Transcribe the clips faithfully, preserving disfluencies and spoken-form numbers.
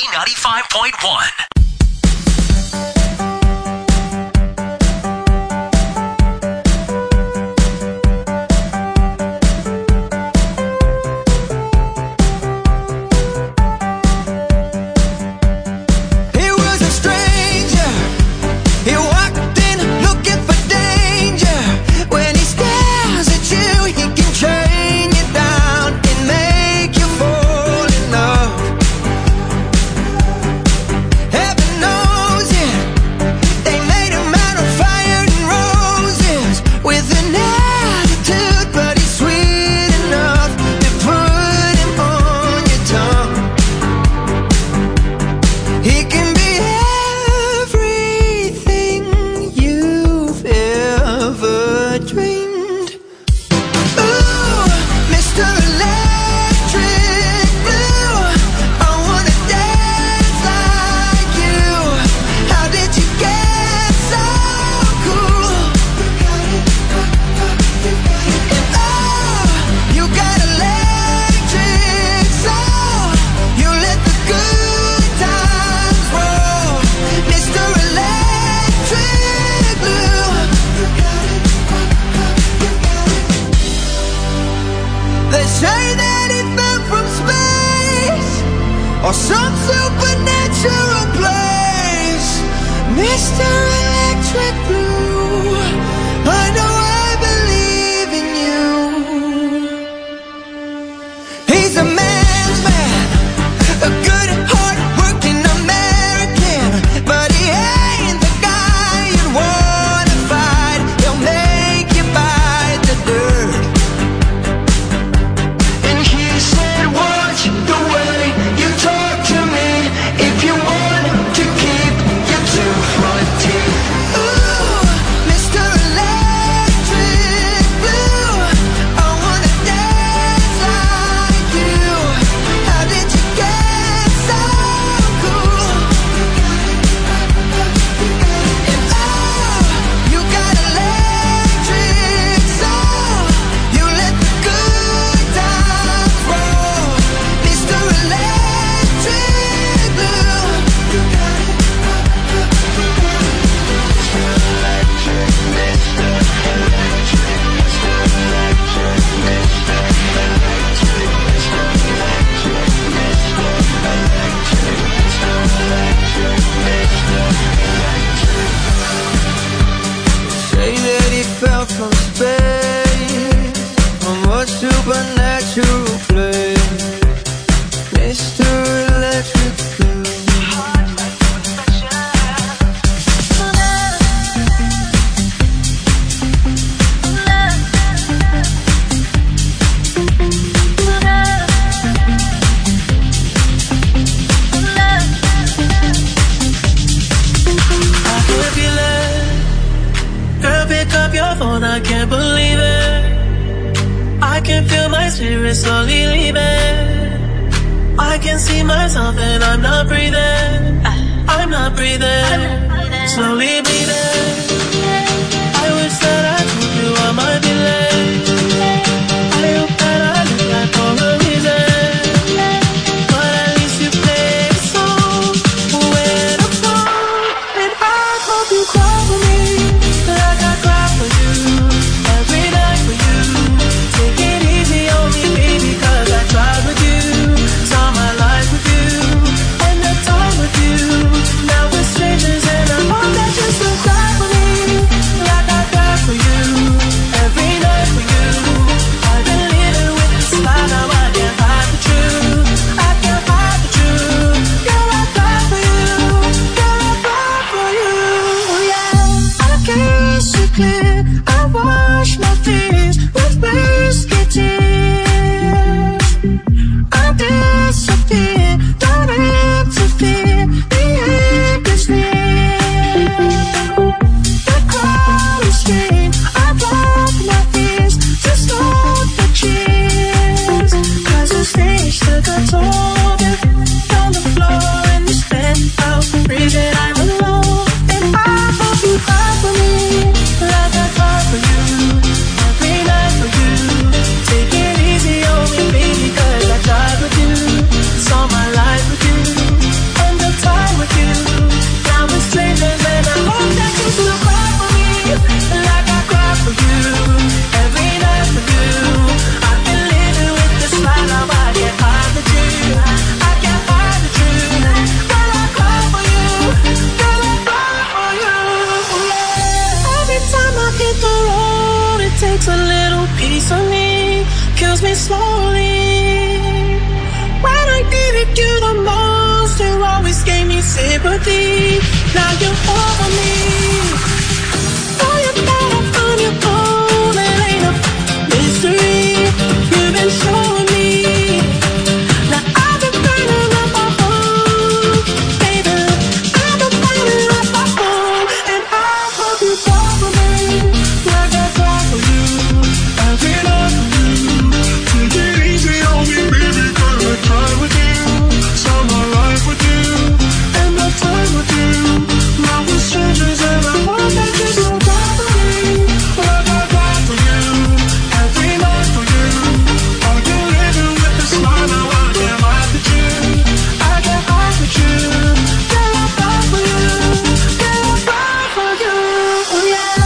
ninety-five point one. Now we're strangers and I hope that you're so glad. sympathy. Now you're over me. Oh, you thought I found your own, it ain't a mystery. You've been showing me. Now I've been burning up my home, baby. I've been burning up my home, and I hope you fall for me like I fall for you. I've been up for you. Take it easy on me, baby, 'cause I try with you. Start my life with you, end up time with you. Now we're strangers and I want that you don't die for me like I die for you. Every night for you. Are you living with a smile now? I can't laugh at you. I can't laugh at you. Yeah, I die for you. Yeah, I die for you. Oh, yeah.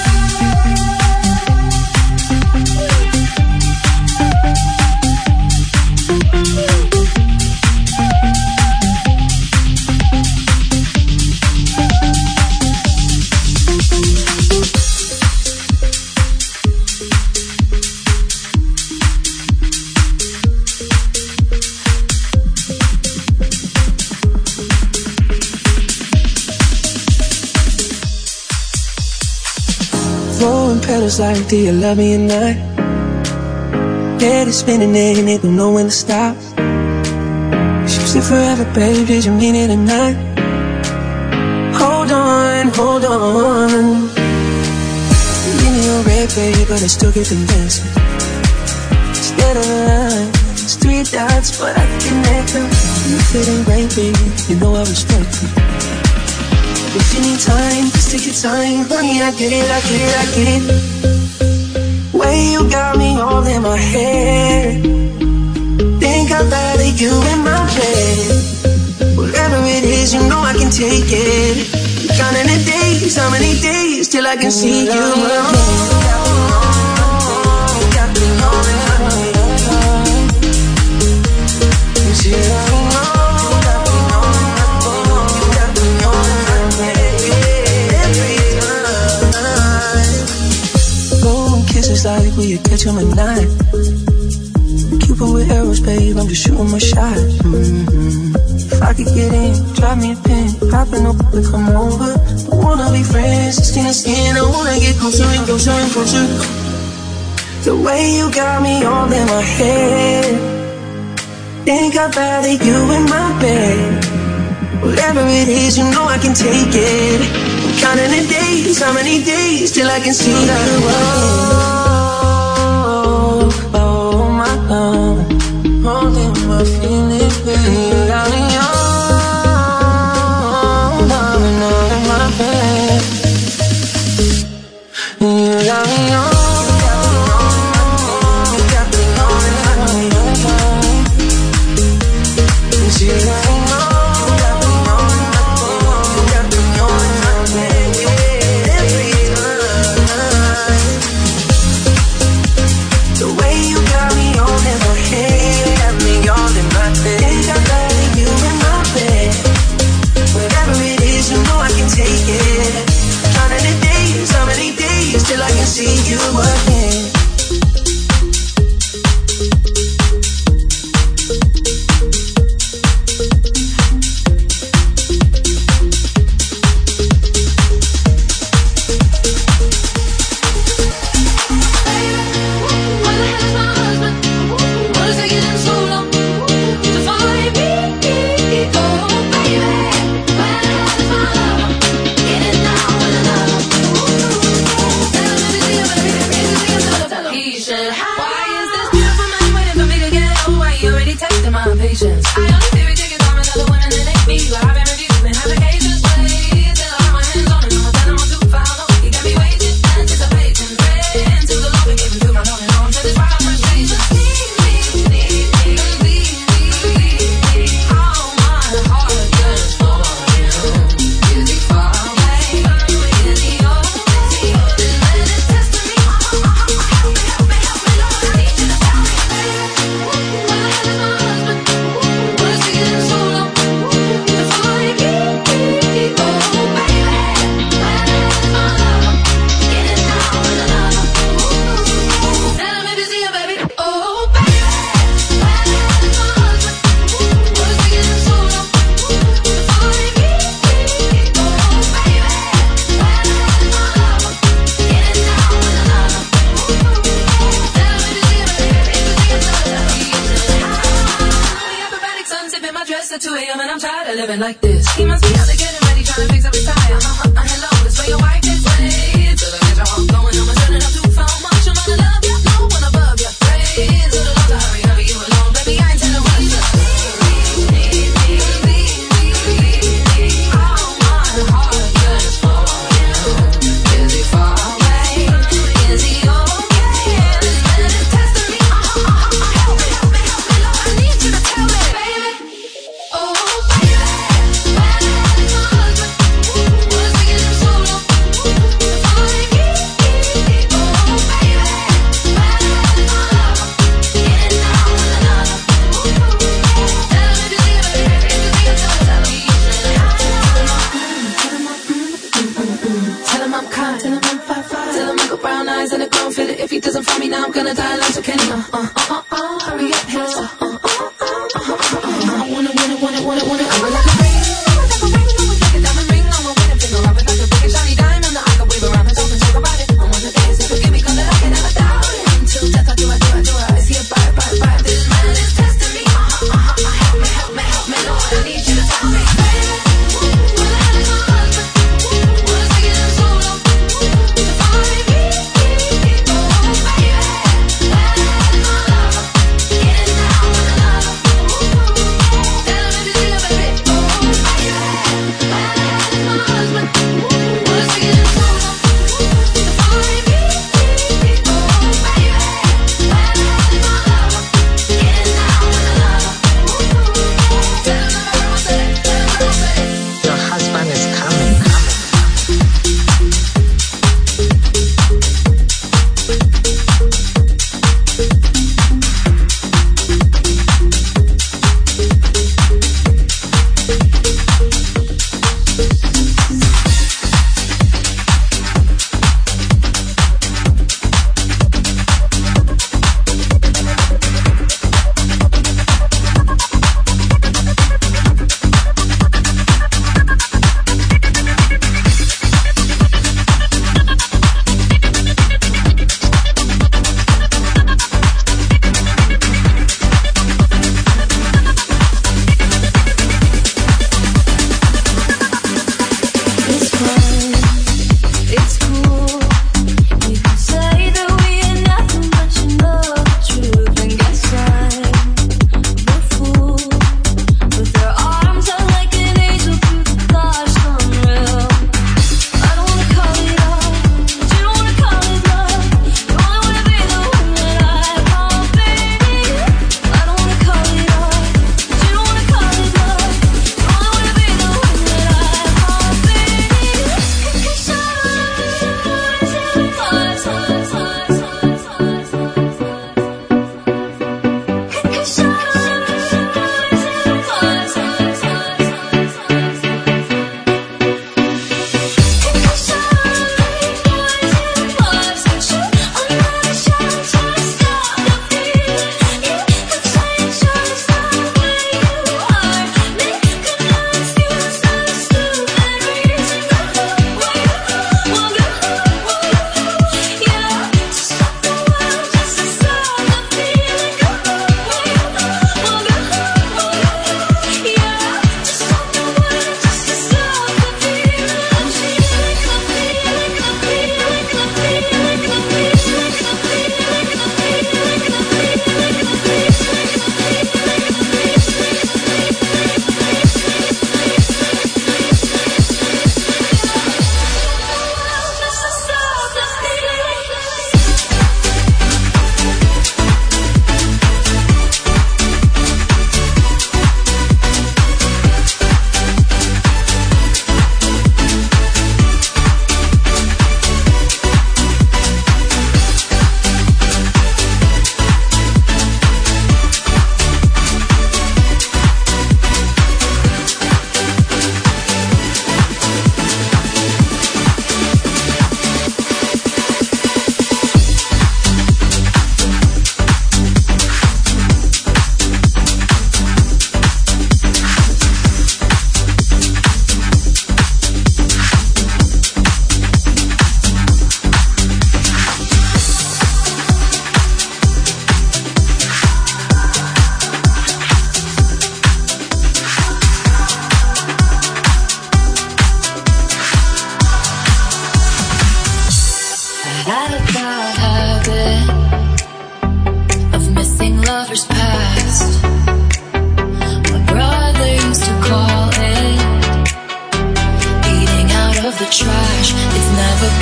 Throwing petals like, do you love me or not? Head is spinning there and they don't know when to stop. You said forever, babe, did you mean it or not? Hold on, hold on. Give me your red, baby, but I still get the message. Instead of the line, it's three dots, but I can connect them. You fit in great, baby, you know I respect you. If you need time, just take your time. Honey, I get it, I get it, I get it. Way you got me all in my head. Think I'd rather you in my bed. Whatever it is, you know I can take it. Counting the days, how many days till I can see you again? Got me all in my head. You know. Kisses like will you catch him at night? Cupid with arrows, babe, I'm just shooting my shot. Mm-hmm. If I could get in, drop me a pin, popping up to come over. I wanna be friends, skin to skin, I wanna get closer and closer and closer. The way you got me all in my head. Think I'd rather you in my bed. Whatever it is, you know I can take it. Counting the days, how many days till I can see that world? Oh, oh my God, holding my feelings, baby. You got me on, darling, all in my bed. You got me on. Till I can see you again. living like this. He must be out there getting ready, trying to fix up his tire. Uh-huh, uh, hello, this way your wife is way. Till I get your heart going, I'ma turn it up too far. Much I'm gonna love you, no one above you. Praise to the Lord, so hurry, hurry, you alone, baby, I ain't telling what you just need, need, need, need. All my heart just for you. Is he far away? Is he okay? This man is testing me. Uh-huh, uh-huh, help me, help me, help me, Lord, I need you to tell me, baby. Oh, baby, baby, my husband was taking him so long to find me. Oh, baby, baby, my lover, getting down with another. Tell him if you see him, if you see him, tell him, tell him tell him I'm kind, tell him I'm fine, fine. Tell him I got brown eyes and a grown fit. If he doesn't find me now, I'm gonna die alone. So can he? Uh, uh, uh, uh, hurry up, hands up. Uh, uh, uh, uh, uh, uh, I wanna, wanna, wanna, wanna, wanna. I would like a ring, I would like a ring, I would like a diamond ring on my wedding finger. I would like a big and shiny diamond that I can wave around and talk and talk about it. I wanna dance and forgive me 'cause I can never doubt it. Until death, I do, I do, I do. I is he a vibe, vibe, vibe? This man is testing me. Uh, uh, uh, uh, help me, help me, help me, Lord, I need you to tell me, baby. Well, that is my husband. Was taking him so long to find me. Oh, baby, that is my lover. Getting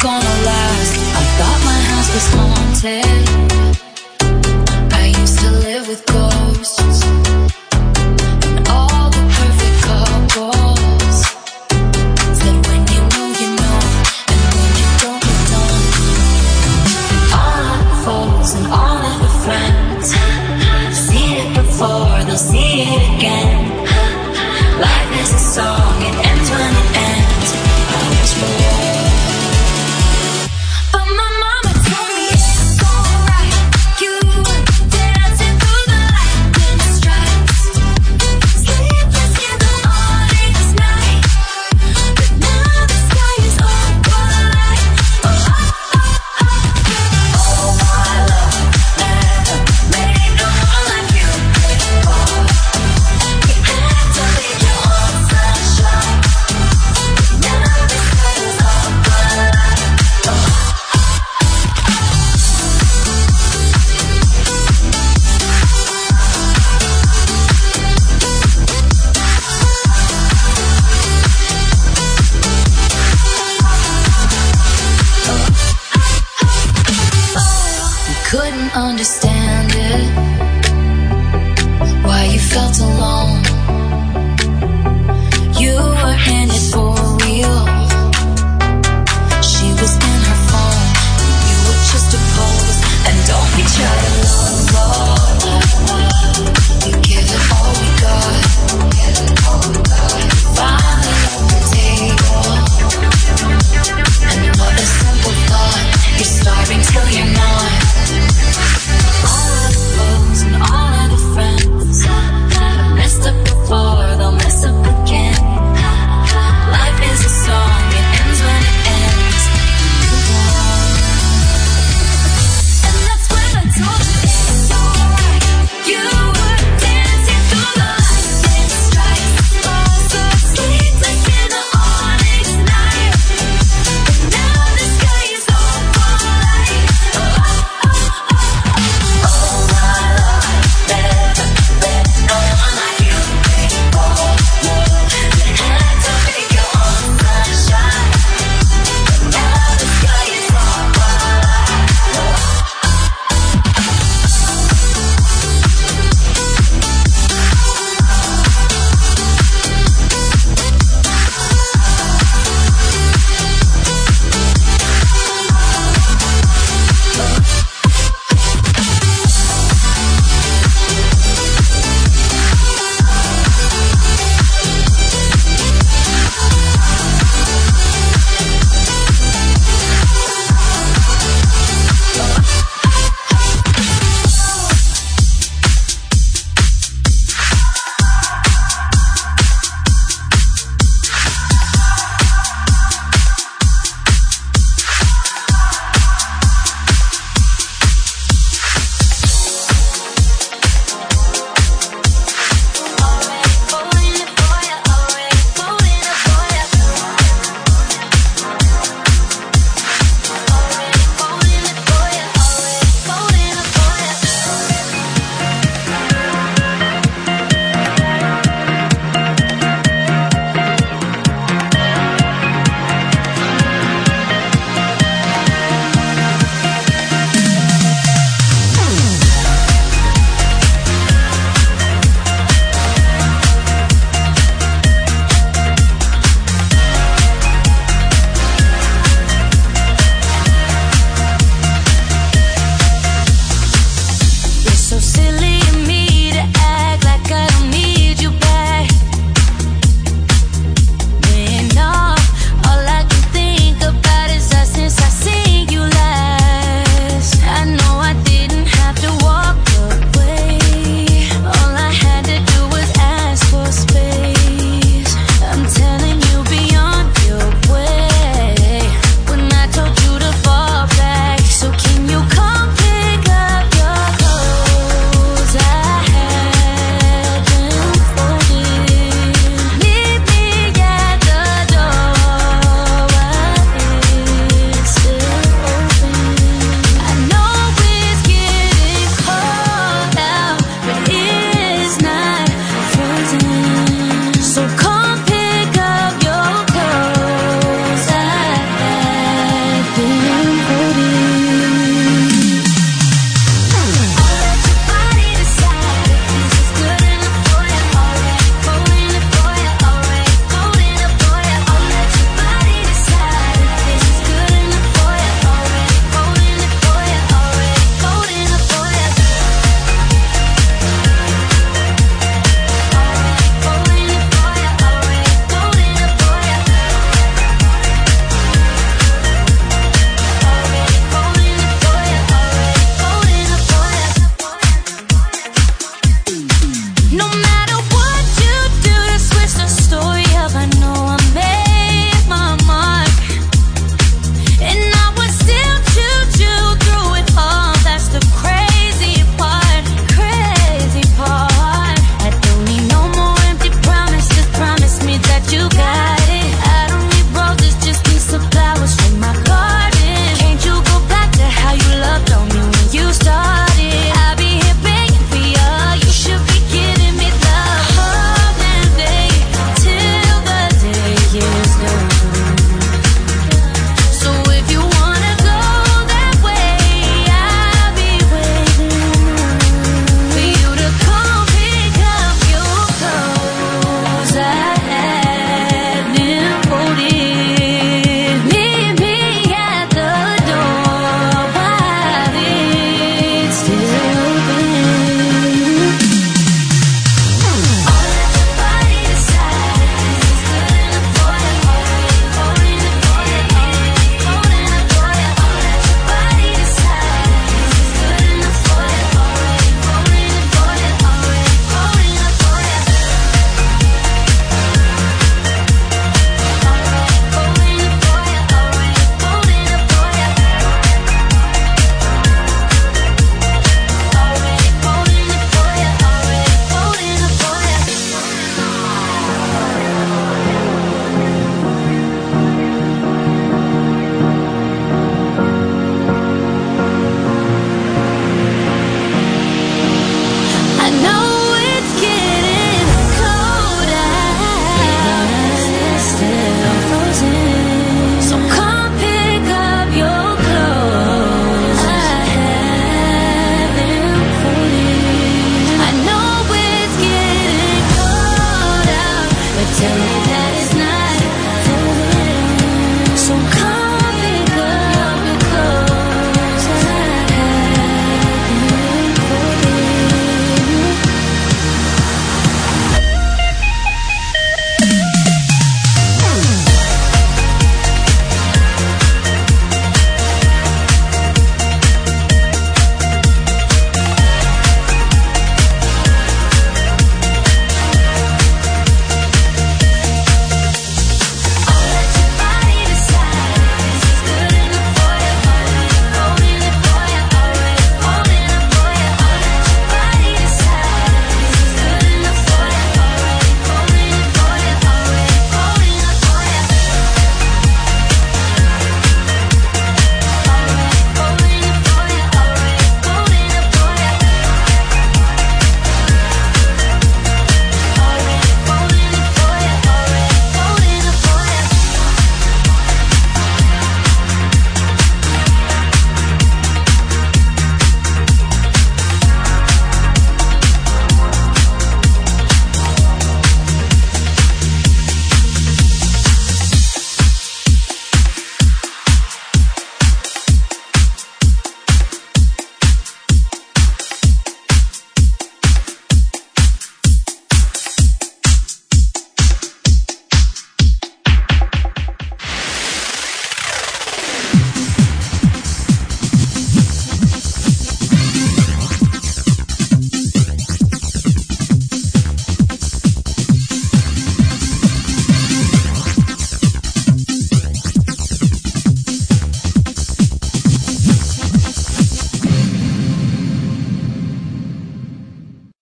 gonna last. I thought my house was haunted.